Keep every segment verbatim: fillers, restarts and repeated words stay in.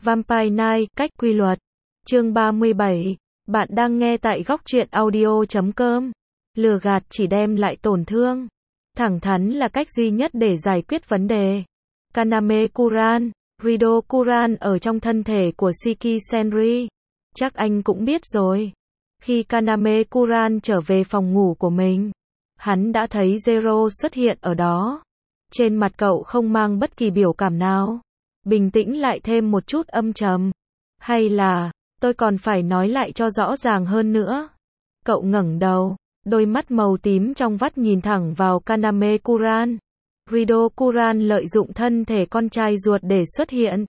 Vampire Knight, cách quy luật. Chương ba mươi bảy. Bạn đang nghe tại góc truyện audio chấm com. Lừa gạt chỉ đem lại tổn thương. Thẳng thắn là cách duy nhất để giải quyết vấn đề. Kaname Kuran, Rido Kuran ở trong thân thể của Shiki Senri. Chắc anh cũng biết rồi. Khi Kaname Kuran trở về phòng ngủ của mình, hắn đã thấy Zero xuất hiện ở đó. Trên mặt cậu không mang bất kỳ biểu cảm nào. Bình tĩnh lại thêm một chút âm trầm. Hay là, tôi còn phải nói lại cho rõ ràng hơn nữa. Cậu ngẩng đầu, đôi mắt màu tím trong vắt nhìn thẳng vào Kaname Kuran. Rido Kuran lợi dụng thân thể con trai ruột để xuất hiện.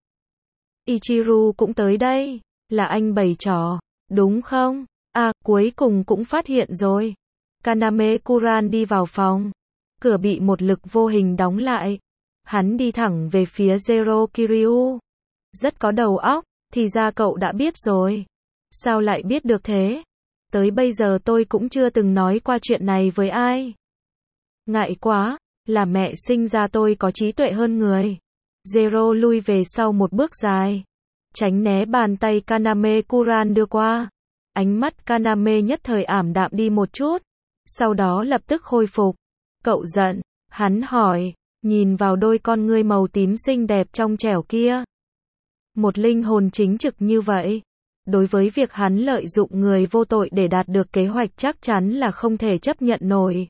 Ichiru cũng tới đây, là anh bày trò, đúng không? À, cuối cùng cũng phát hiện rồi. Kaname Kuran đi vào phòng. Cửa bị một lực vô hình đóng lại. Hắn đi thẳng về phía Zero Kiryu. Rất có đầu óc, thì ra cậu đã biết rồi. Sao lại biết được thế? Tới bây giờ tôi cũng chưa từng nói qua chuyện này với ai. Ngại quá, là mẹ sinh ra tôi có trí tuệ hơn người. Zero lui về sau một bước dài. Tránh né bàn tay Kaname Kuran đưa qua. Ánh mắt Kaname nhất thời ảm đạm đi một chút. Sau đó lập tức khôi phục. Cậu giận, hắn hỏi, nhìn vào đôi con ngươi màu tím xinh đẹp trong trẻo kia. Một linh hồn chính trực như vậy. Đối với việc hắn lợi dụng người vô tội để đạt được kế hoạch chắc chắn là không thể chấp nhận nổi.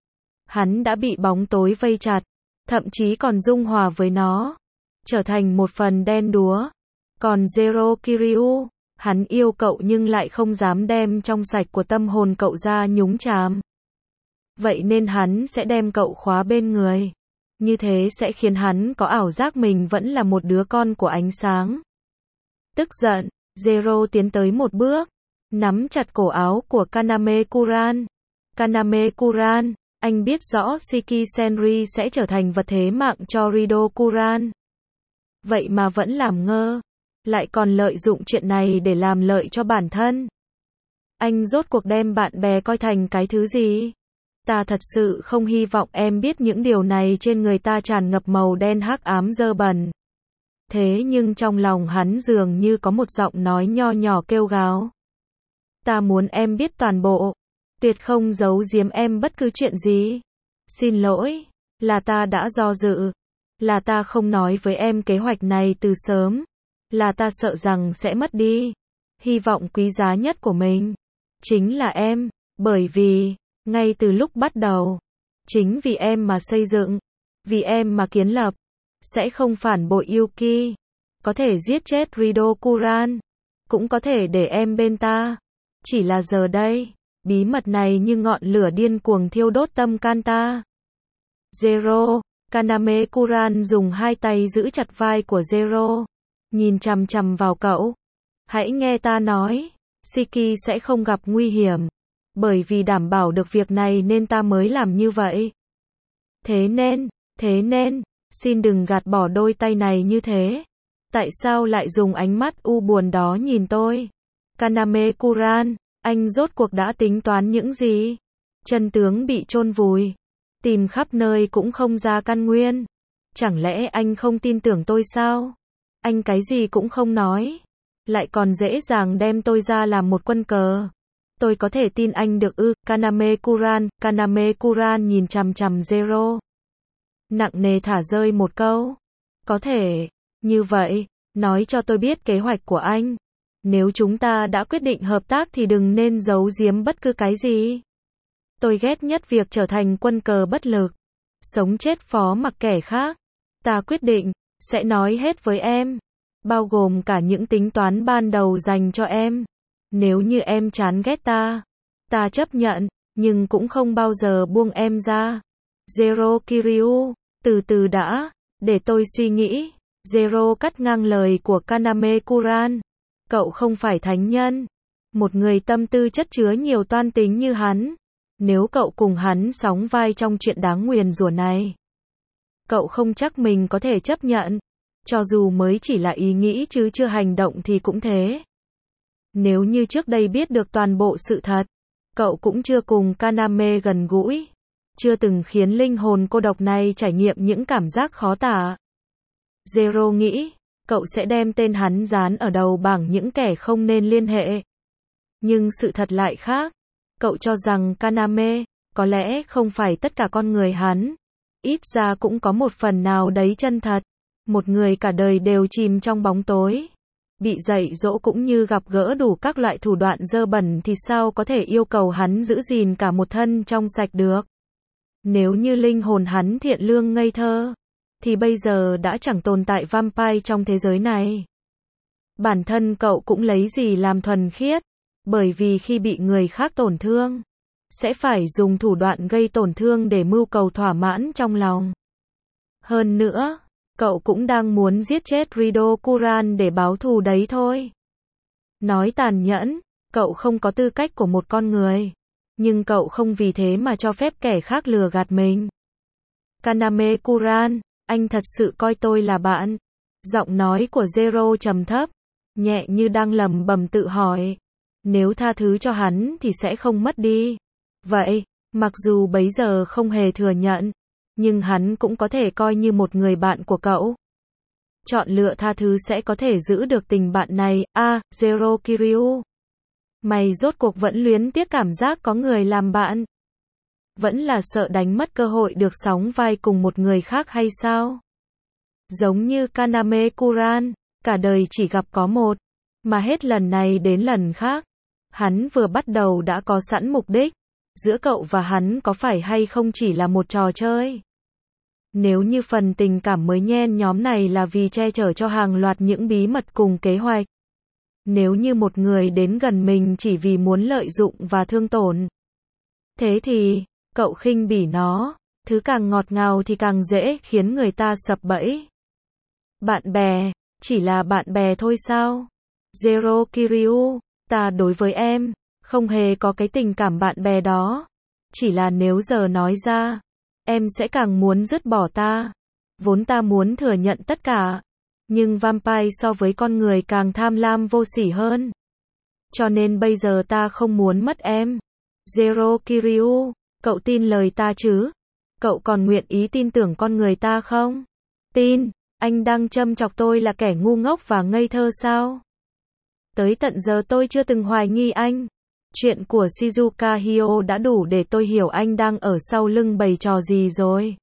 Hắn đã bị bóng tối vây chặt, thậm chí còn dung hòa với nó, trở thành một phần đen đúa. Còn Zero Kiryu, hắn yêu cậu nhưng lại không dám đem trong sạch của tâm hồn cậu ra nhúng chàm. Vậy nên hắn sẽ đem cậu khóa bên người. Như thế sẽ khiến hắn có ảo giác mình vẫn là một đứa con của ánh sáng. Tức giận, Zero tiến tới một bước, nắm chặt cổ áo của Kaname Kuran. Kaname Kuran, anh biết rõ Shiki Senri sẽ trở thành vật thế mạng cho Rido Kuran. Vậy mà vẫn làm ngơ, lại còn lợi dụng chuyện này để làm lợi cho bản thân. Anh rốt cuộc đem bạn bè coi thành cái thứ gì? Ta thật sự không hy vọng em biết những điều này, trên người ta tràn ngập màu đen hắc ám dơ bẩn. Thế nhưng trong lòng hắn dường như có một giọng nói nho nhỏ kêu gào. Ta muốn em biết toàn bộ. Tuyệt không giấu giếm em bất cứ chuyện gì. Xin lỗi, là ta đã do dự. Là ta không nói với em kế hoạch này từ sớm. Là ta sợ rằng sẽ mất đi hy vọng quý giá nhất của mình. Chính là em, bởi vì ngay từ lúc bắt đầu, chính vì em mà xây dựng, vì em mà kiến lập, sẽ không phản bội Yuki, có thể giết chết Rido Kuran, cũng có thể để em bên ta. Chỉ là giờ đây, bí mật này như ngọn lửa điên cuồng thiêu đốt tâm can ta. Zero, Kaname Kuran dùng hai tay giữ chặt vai của Zero, nhìn chằm chằm vào cậu. Hãy nghe ta nói, Shiki sẽ không gặp nguy hiểm. Bởi vì đảm bảo được việc này nên ta mới làm như vậy. Thế nên, thế nên, xin đừng gạt bỏ đôi tay này như thế. Tại sao lại dùng ánh mắt u buồn đó nhìn tôi? Kaname Kuran, anh rốt cuộc đã tính toán những gì? Chân tướng bị chôn vùi, tìm khắp nơi cũng không ra căn nguyên. Chẳng lẽ anh không tin tưởng tôi sao? Anh cái gì cũng không nói, lại còn dễ dàng đem tôi ra làm một quân cờ. Tôi có thể tin anh được ư? Kaname Kuran, Kaname Kuran nhìn chằm chằm Zero. Nặng nề thả rơi một câu. Có thể, như vậy, nói cho tôi biết kế hoạch của anh. Nếu chúng ta đã quyết định hợp tác thì đừng nên giấu giếm bất cứ cái gì. Tôi ghét nhất việc trở thành quân cờ bất lực. Sống chết phó mặc kẻ khác. Ta quyết định, sẽ nói hết với em. Bao gồm cả những tính toán ban đầu dành cho em. Nếu như em chán ghét ta, ta chấp nhận, nhưng cũng không bao giờ buông em ra. Zero Kiryu, từ từ đã, để tôi suy nghĩ. Zero cắt ngang lời của Kaname Kuran. Cậu không phải thánh nhân. Một người tâm tư chất chứa nhiều toan tính như hắn. Nếu cậu cùng hắn sóng vai trong chuyện đáng nguyền rủa này, cậu không chắc mình có thể chấp nhận. Cho dù mới chỉ là ý nghĩ chứ chưa hành động thì cũng thế. Nếu như trước đây biết được toàn bộ sự thật, cậu cũng chưa cùng Kaname gần gũi, chưa từng khiến linh hồn cô độc này trải nghiệm những cảm giác khó tả. Zero nghĩ, cậu sẽ đem tên hắn dán ở đầu bảng những kẻ không nên liên hệ. Nhưng sự thật lại khác. Cậu cho rằng Kaname, có lẽ không phải tất cả con người hắn, ít ra cũng có một phần nào đấy chân thật. Một người cả đời đều chìm trong bóng tối, bị dạy dỗ cũng như gặp gỡ đủ các loại thủ đoạn dơ bẩn thì sao có thể yêu cầu hắn giữ gìn cả một thân trong sạch được. Nếu như linh hồn hắn thiện lương ngây thơ, thì bây giờ đã chẳng tồn tại vampire trong thế giới này. Bản thân cậu cũng lấy gì làm thuần khiết, bởi vì khi bị người khác tổn thương, sẽ phải dùng thủ đoạn gây tổn thương để mưu cầu thỏa mãn trong lòng. Hơn nữa, cậu cũng đang muốn giết chết Rido Kuran để báo thù đấy thôi. Nói tàn nhẫn, cậu không có tư cách của một con người, nhưng cậu không vì thế mà cho phép kẻ khác lừa gạt mình. Kaname Kuran, anh thật sự coi tôi là bạn. Giọng nói của Zero trầm thấp, nhẹ như đang lẩm bẩm tự hỏi. Nếu tha thứ cho hắn thì sẽ không mất đi. Vậy, mặc dù bấy giờ không hề thừa nhận, nhưng hắn cũng có thể coi như một người bạn của cậu. Chọn lựa tha thứ sẽ có thể giữ được tình bạn này. À, Zero Kiryu, mày rốt cuộc vẫn luyến tiếc cảm giác có người làm bạn? Vẫn là sợ đánh mất cơ hội được sóng vai cùng một người khác hay sao? Giống như Kaname Kuran, cả đời chỉ gặp có một, mà hết lần này đến lần khác, hắn vừa bắt đầu đã có sẵn mục đích. Giữa cậu và hắn có phải hay không chỉ là một trò chơi? Nếu như phần tình cảm mới nhen nhóm này là vì che chở cho hàng loạt những bí mật cùng kế hoạch. Nếu như một người đến gần mình chỉ vì muốn lợi dụng và thương tổn. Thế thì, cậu khinh bỉ nó, thứ càng ngọt ngào thì càng dễ khiến người ta sập bẫy. Bạn bè, chỉ là bạn bè thôi sao? Zero Kiryu, ta đối với em, không hề có cái tình cảm bạn bè đó. Chỉ là nếu giờ nói ra, em sẽ càng muốn dứt bỏ ta. Vốn ta muốn thừa nhận tất cả, nhưng vampire so với con người càng tham lam vô sỉ hơn. Cho nên bây giờ ta không muốn mất em. Zero Kiryu, cậu tin lời ta chứ? Cậu còn nguyện ý tin tưởng con người ta không? Tin, anh đang châm chọc tôi là kẻ ngu ngốc và ngây thơ sao? Tới tận giờ tôi chưa từng hoài nghi anh. Chuyện của Shizuka Hyo đã đủ để tôi hiểu anh đang ở sau lưng bày trò gì rồi.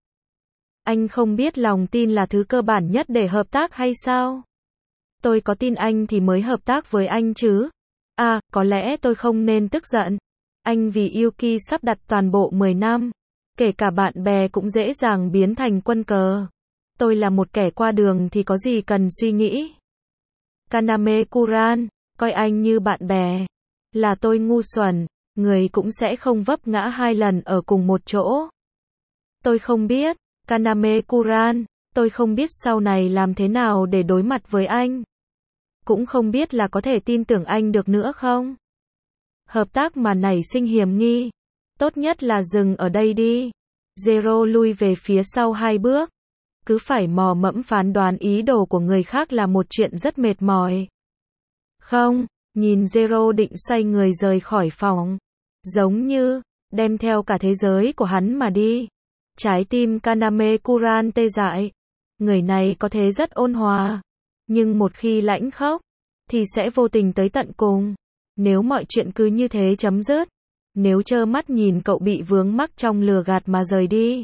Anh không biết lòng tin là thứ cơ bản nhất để hợp tác hay sao? Tôi có tin anh thì mới hợp tác với anh chứ. À, có lẽ tôi không nên tức giận. Anh vì Yuki sắp đặt toàn bộ mười năm. Kể cả bạn bè cũng dễ dàng biến thành quân cờ. Tôi là một kẻ qua đường thì có gì cần suy nghĩ. Kaname Kuran, coi anh như bạn bè. Là tôi ngu xuẩn, người cũng sẽ không vấp ngã hai lần ở cùng một chỗ. Tôi không biết, Kaname Kuran, tôi không biết sau này làm thế nào để đối mặt với anh. Cũng không biết là có thể tin tưởng anh được nữa không. Hợp tác mà nảy sinh hiểm nghi. Tốt nhất là dừng ở đây đi. Zero lui về phía sau hai bước. Cứ phải mò mẫm phán đoán ý đồ của người khác là một chuyện rất mệt mỏi. Không, nhìn Zero định xoay người rời khỏi phòng. Giống như, đem theo cả thế giới của hắn mà đi. Trái tim Kaname Kuran tê dại. Người này có thế rất ôn hòa. Nhưng một khi lãnh khốc, thì sẽ vô tình tới tận cùng. Nếu mọi chuyện cứ như thế chấm dứt. Nếu trơ mắt nhìn cậu bị vướng mắc trong lừa gạt mà rời đi.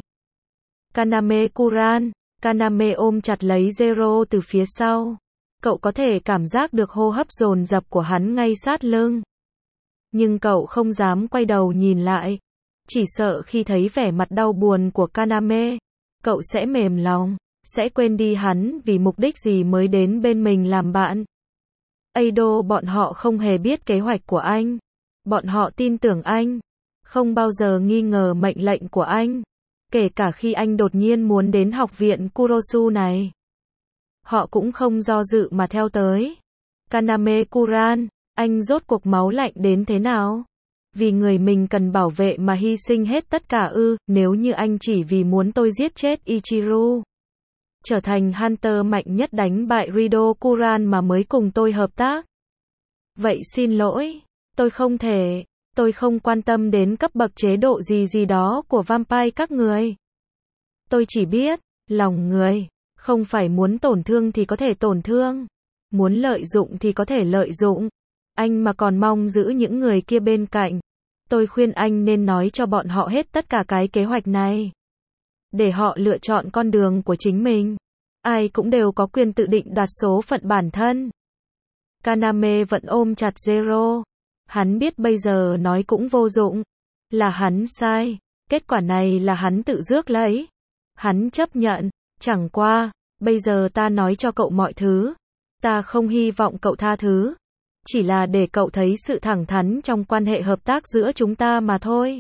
Kaname Kuran, Kaname ôm chặt lấy Zero từ phía sau. Cậu có thể cảm giác được hô hấp dồn dập của hắn ngay sát lưng. Nhưng cậu không dám quay đầu nhìn lại. Chỉ sợ khi thấy vẻ mặt đau buồn của Kaname, cậu sẽ mềm lòng, sẽ quên đi hắn vì mục đích gì mới đến bên mình làm bạn. Eido bọn họ không hề biết kế hoạch của anh. Bọn họ tin tưởng anh, không bao giờ nghi ngờ mệnh lệnh của anh. Kể cả khi anh đột nhiên muốn đến học viện Kurosu này. Họ cũng không do dự mà theo tới. Kaname Kuran, anh rốt cuộc máu lạnh đến thế nào? Vì người mình cần bảo vệ mà hy sinh hết tất cả ư? Nếu như anh chỉ vì muốn tôi giết chết Ichiru, trở thành Hunter mạnh nhất đánh bại Rido Kuran mà mới cùng tôi hợp tác. Vậy xin lỗi, tôi không thể, tôi không quan tâm đến cấp bậc chế độ gì gì đó của vampire các người. Tôi chỉ biết, lòng người Không phải muốn tổn thương thì có thể tổn thương. Muốn lợi dụng thì có thể lợi dụng. Anh mà còn mong giữ những người kia bên cạnh. Tôi khuyên anh nên nói cho bọn họ hết tất cả cái kế hoạch này. Để họ lựa chọn con đường của chính mình. Ai cũng đều có quyền tự định đoạt số phận bản thân. Kaname vẫn ôm chặt Zero. Hắn biết bây giờ nói cũng vô dụng. Là hắn sai. Kết quả này là hắn tự rước lấy. Hắn chấp nhận. Chẳng qua, bây giờ ta nói cho cậu mọi thứ. Ta không hy vọng cậu tha thứ. Chỉ là để cậu thấy sự thẳng thắn trong quan hệ hợp tác giữa chúng ta mà thôi.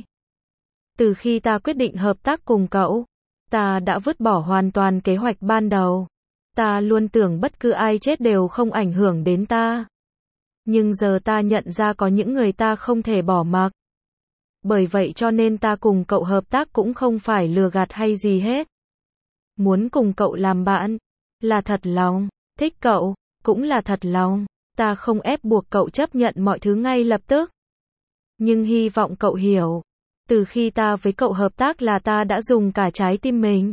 Từ khi ta quyết định hợp tác cùng cậu, ta đã vứt bỏ hoàn toàn kế hoạch ban đầu. Ta luôn tưởng bất cứ ai chết đều không ảnh hưởng đến ta. Nhưng giờ ta nhận ra có những người ta không thể bỏ mặc. Bởi vậy cho nên ta cùng cậu hợp tác cũng không phải lừa gạt hay gì hết. Muốn cùng cậu làm bạn, là thật lòng. Thích cậu, cũng là thật lòng. Ta không ép buộc cậu chấp nhận mọi thứ ngay lập tức. Nhưng hy vọng cậu hiểu. Từ khi ta với cậu hợp tác là ta đã dùng cả trái tim mình.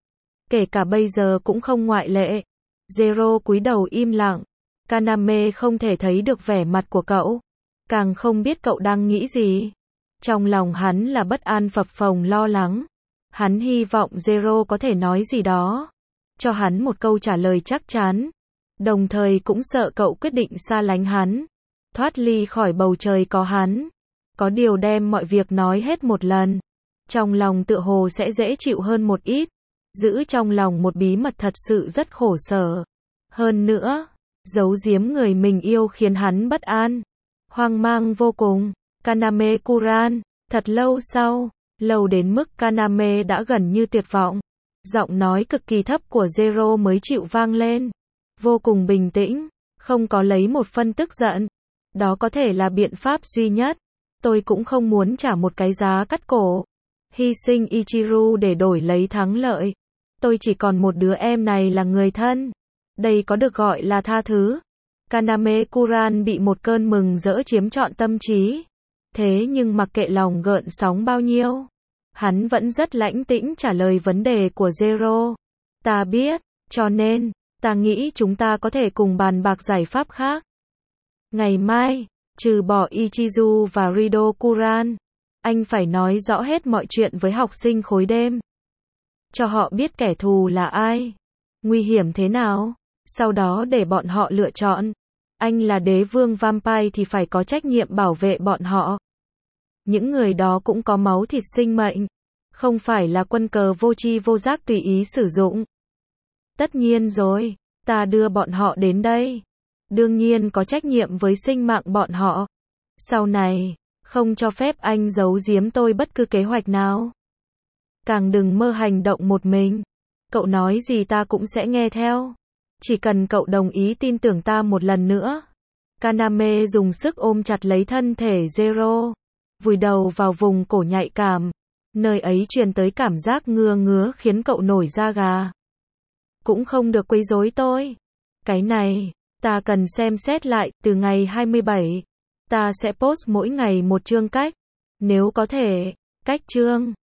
Kể cả bây giờ cũng không ngoại lệ. Zero cúi đầu im lặng. Kaname không thể thấy được vẻ mặt của cậu. Càng không biết cậu đang nghĩ gì. Trong lòng hắn là bất an phập phồng lo lắng. Hắn hy vọng Zero có thể nói gì đó. Cho hắn một câu trả lời chắc chắn. Đồng thời cũng sợ cậu quyết định xa lánh hắn. Thoát ly khỏi bầu trời có hắn. Có điều đem mọi việc nói hết một lần. Trong lòng tựa hồ sẽ dễ chịu hơn một ít. Giữ trong lòng một bí mật thật sự rất khổ sở. Hơn nữa, giấu giếm người mình yêu khiến hắn bất an. Hoang mang vô cùng. Kaname Kuran. Thật lâu sau, lâu đến mức Kaname đã gần như tuyệt vọng. Giọng nói cực kỳ thấp của Zero mới chịu vang lên. Vô cùng bình tĩnh, không có lấy một phân tức giận. Đó có thể là biện pháp duy nhất. Tôi cũng không muốn trả một cái giá cắt cổ. Hy sinh Ichiru để đổi lấy thắng lợi. Tôi chỉ còn một đứa em này là người thân. Đây có được gọi là tha thứ. Kaname Kuran bị một cơn mừng rỡ chiếm trọn tâm trí. Thế nhưng mặc kệ lòng gợn sóng bao nhiêu, hắn vẫn rất lãnh tĩnh trả lời vấn đề của Zero. Ta biết, cho nên, ta nghĩ chúng ta có thể cùng bàn bạc giải pháp khác. Ngày mai, trừ bỏ Ichizu và Rido Kuran, anh phải nói rõ hết mọi chuyện với học sinh khối đêm. Cho họ biết kẻ thù là ai, nguy hiểm thế nào, sau đó để bọn họ lựa chọn. Anh là đế vương vampire thì phải có trách nhiệm bảo vệ bọn họ. Những người đó cũng có máu thịt sinh mệnh, không phải là quân cờ vô tri vô giác tùy ý sử dụng. Tất nhiên rồi, ta đưa bọn họ đến đây. Đương nhiên có trách nhiệm với sinh mạng bọn họ. Sau này, không cho phép anh giấu giếm tôi bất cứ kế hoạch nào. Càng đừng mơ hành động một mình. Cậu nói gì ta cũng sẽ nghe theo. Chỉ cần cậu đồng ý tin tưởng ta một lần nữa. Kaname dùng sức ôm chặt lấy thân thể Zero. Vùi đầu vào vùng cổ nhạy cảm. Nơi ấy truyền tới cảm giác ngứa ngứa khiến cậu nổi da gà. Cũng không được quấy rối tôi. Cái này, ta cần xem xét lại, từ ngày hai mươi bảy. Ta sẽ post mỗi ngày một chương cách. Nếu có thể, cách chương.